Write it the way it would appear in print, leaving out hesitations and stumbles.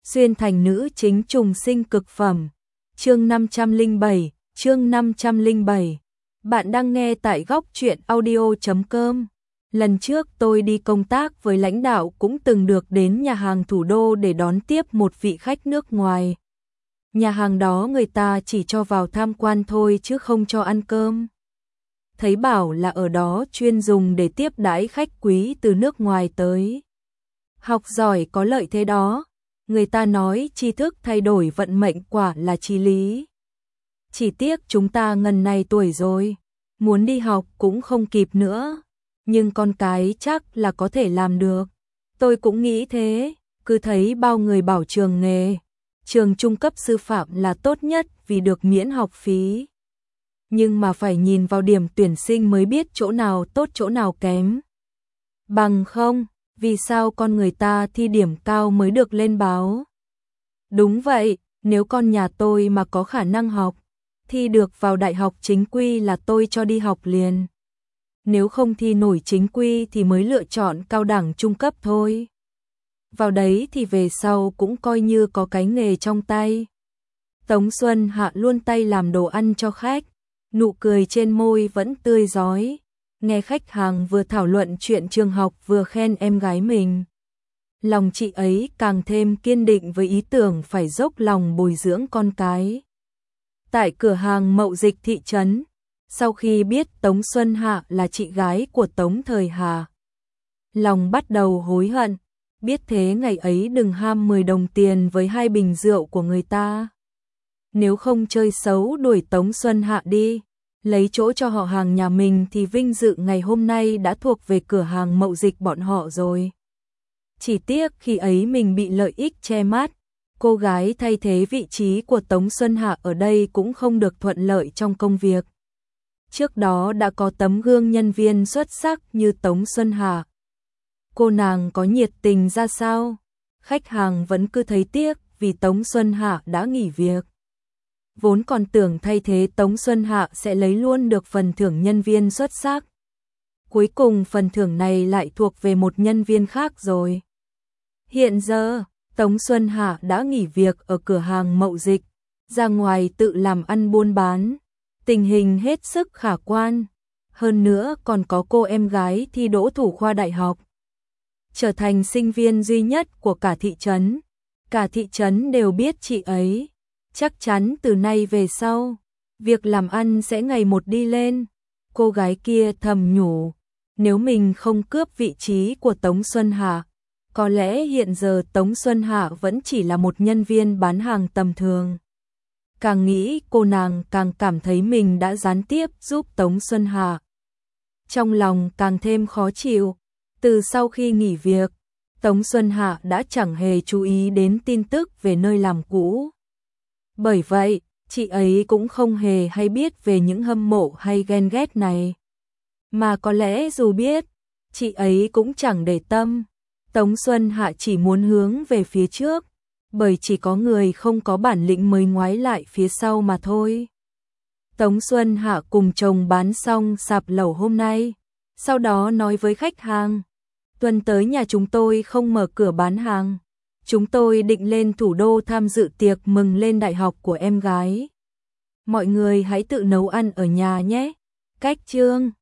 Xuyên thành nữ chính trùng sinh cực phẩm. Chương 507. Bạn đang nghe tại góc truyện audio.com. Lần trước tôi đi công tác với lãnh đạo cũng từng được đến nhà hàng thủ đô để đón tiếp một vị khách nước ngoài. Nhà hàng đó người ta chỉ cho vào tham quan thôi chứ không cho ăn cơm. Thấy bảo là ở đó chuyên dùng để tiếp đãi khách quý từ nước ngoài tới. Học giỏi có lợi thế đó. Người ta nói tri thức thay đổi vận mệnh quả là chí lý. Chỉ tiếc chúng ta ngần này tuổi rồi, muốn đi học cũng không kịp nữa. Nhưng con cái chắc là có thể làm được. Tôi cũng nghĩ thế, cứ thấy bao người bảo trường nghề, trường trung cấp sư phạm là tốt nhất vì được miễn học phí. Nhưng mà phải nhìn vào điểm tuyển sinh mới biết chỗ nào tốt chỗ nào kém. Bằng không, vì sao con người ta thi điểm cao mới được lên báo? Đúng vậy, nếu con nhà tôi mà có khả năng học, thi được vào đại học chính quy là tôi cho đi học liền. Nếu không thi nổi chính quy thì mới lựa chọn cao đẳng trung cấp thôi. Vào đấy thì về sau cũng coi như có cái nghề trong tay. Tống Xuân Hạ luôn tay làm đồ ăn cho khách, nụ cười trên môi vẫn tươi rói. Nghe khách hàng vừa thảo luận chuyện trường học vừa khen em gái mình. Lòng chị ấy càng thêm kiên định với ý tưởng phải dốc lòng bồi dưỡng con cái. Tại cửa hàng mậu dịch thị trấn, sau khi biết Tống Xuân Hạ là chị gái của Tống Thời Hà, lòng bắt đầu hối hận, biết thế ngày ấy đừng ham 10 đồng tiền với 2 bình rượu của người ta. Nếu không chơi xấu đuổi Tống Xuân Hạ đi, lấy chỗ cho họ hàng nhà mình thì vinh dự ngày hôm nay đã thuộc về cửa hàng mậu dịch bọn họ rồi. Chỉ tiếc khi ấy mình bị lợi ích che mắt, cô gái thay thế vị trí của Tống Xuân Hạ ở đây cũng không được thuận lợi trong công việc. Trước đó đã có tấm gương nhân viên xuất sắc như Tống Xuân Hạ. Cô nàng có nhiệt tình ra sao? Khách hàng vẫn cứ thấy tiếc vì Tống Xuân Hạ đã nghỉ việc. Vốn còn tưởng thay thế Tống Xuân Hạ sẽ lấy luôn được phần thưởng nhân viên xuất sắc. Cuối cùng phần thưởng này lại thuộc về một nhân viên khác rồi. Hiện giờ, Tống Xuân Hạ đã nghỉ việc ở cửa hàng mậu dịch, ra ngoài tự làm ăn buôn bán. Tình hình hết sức khả quan. Hơn nữa còn có cô em gái thi đỗ thủ khoa đại học. Trở thành sinh viên duy nhất của cả thị trấn. Cả thị trấn đều biết chị ấy. Chắc chắn từ nay về sau, việc làm ăn sẽ ngày một đi lên. Cô gái kia thầm nhủ, nếu mình không cướp vị trí của Tống Xuân Hạ, có lẽ hiện giờ Tống Xuân Hạ vẫn chỉ là một nhân viên bán hàng tầm thường. Càng nghĩ cô nàng càng cảm thấy mình đã gián tiếp giúp Tống Xuân Hạ. Trong lòng càng thêm khó chịu, từ sau khi nghỉ việc, Tống Xuân Hạ đã chẳng hề chú ý đến tin tức về nơi làm cũ. Bởi vậy, chị ấy cũng không hề hay biết về những hâm mộ hay ghen ghét này. Mà có lẽ dù biết, chị ấy cũng chẳng để tâm. Tống Xuân Hạ chỉ muốn hướng về phía trước, bởi chỉ có người không có bản lĩnh mới ngoái lại phía sau mà thôi. Tống Xuân Hạ cùng chồng bán xong sạp lẩu hôm nay, sau đó nói với khách hàng, tuần tới nhà chúng tôi không mở cửa bán hàng. Chúng tôi định lên thủ đô tham dự tiệc mừng lên đại học của em gái. Mọi người hãy tự nấu ăn ở nhà nhé. Cách chương